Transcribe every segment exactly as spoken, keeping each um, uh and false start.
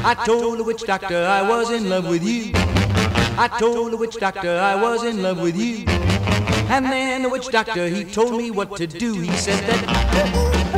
I told the witch doctor I was in love with you. I told the witch doctor I was in love with you. And then the witch doctor, he told me what to do. He said that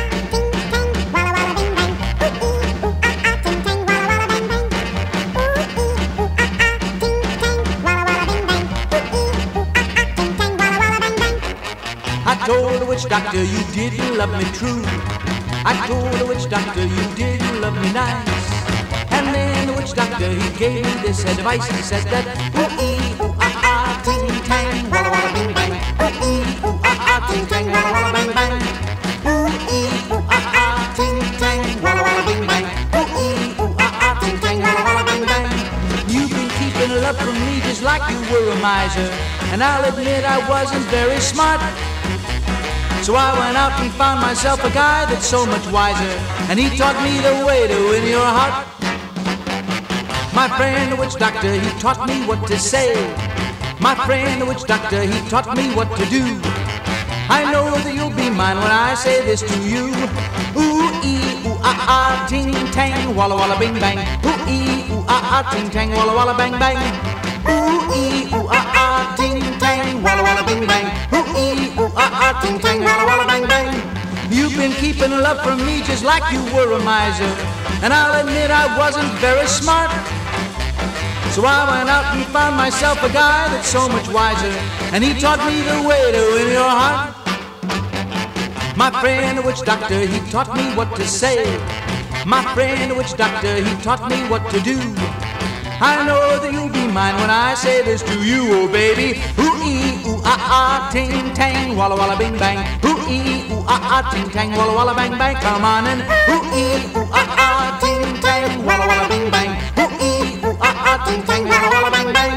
I told the witch doctor you didn't love me true. I told the witch doctor you didn't love me nice. And then the witch doctor, he gave me this advice. He said that ooh-ee, ooh-ah-ah, ting-tang, walla-walla, bing-bang. Ooh-ee, ooh-ah-ah, ting-tang, walla-walla, bang-bang. Ooh-ee, ooh-ah-ah, ting-tang, walla-walla, bing-bang. Ooh-ee, ooh-ah-ah, ting-tang, walla-walla, bang-bang. You've been keeping love from me just like you were a miser. And I'll admit I wasn't very smart. So I went out and found myself a guy that's so much wiser, and he taught me the way to win your heart. My friend the witch doctor, he taught me what to say. My friend the witch doctor, he taught me what to do. I know that you'll be mine when I say this to you. Ooh-ee, ooh-ah-ah, ting-tang, walla-walla, bing-bang. Ooh-ee, ooh-ah-ah, ting-tang, walla-walla, bang-bang. Ooh-ee, ooh-ah-ah, ting-tang, walla-walla, bing-bang. Ooh-ee, ooh-ah-ah, ting-tang, walla-walla, bang-bang. You've been keeping love from me just like you were a miser, and I'll admit I wasn't very smart. So I went out and found myself a guy that's so much wiser, and he taught me the way to win your heart. My friend the witch doctor, he taught me what to say. My friend the witch doctor, he taught me what to do. I know that you'll be mine when I say this to you, oh baby. Ooh-ee, ooh-ah-ah, ting-tang, walla-walla, bing-bang. Ooh-ee, ooh-ah-ah, ting-tang, walla-walla, bang-bang. Come on and ooh-ee, ooh-ah-ah, ting-tang, walla-walla, bing-bang. Ooh-ee, ooh-ah-ah, ting-tang, walla-walla, bang-bang.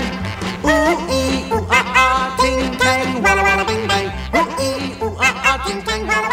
Ooh-ee, ooh-ah-ah, ting-tang, walla-walla, bing-bang. Ooh-ee, ooh-ah-ah, ting-tang, walla-walla.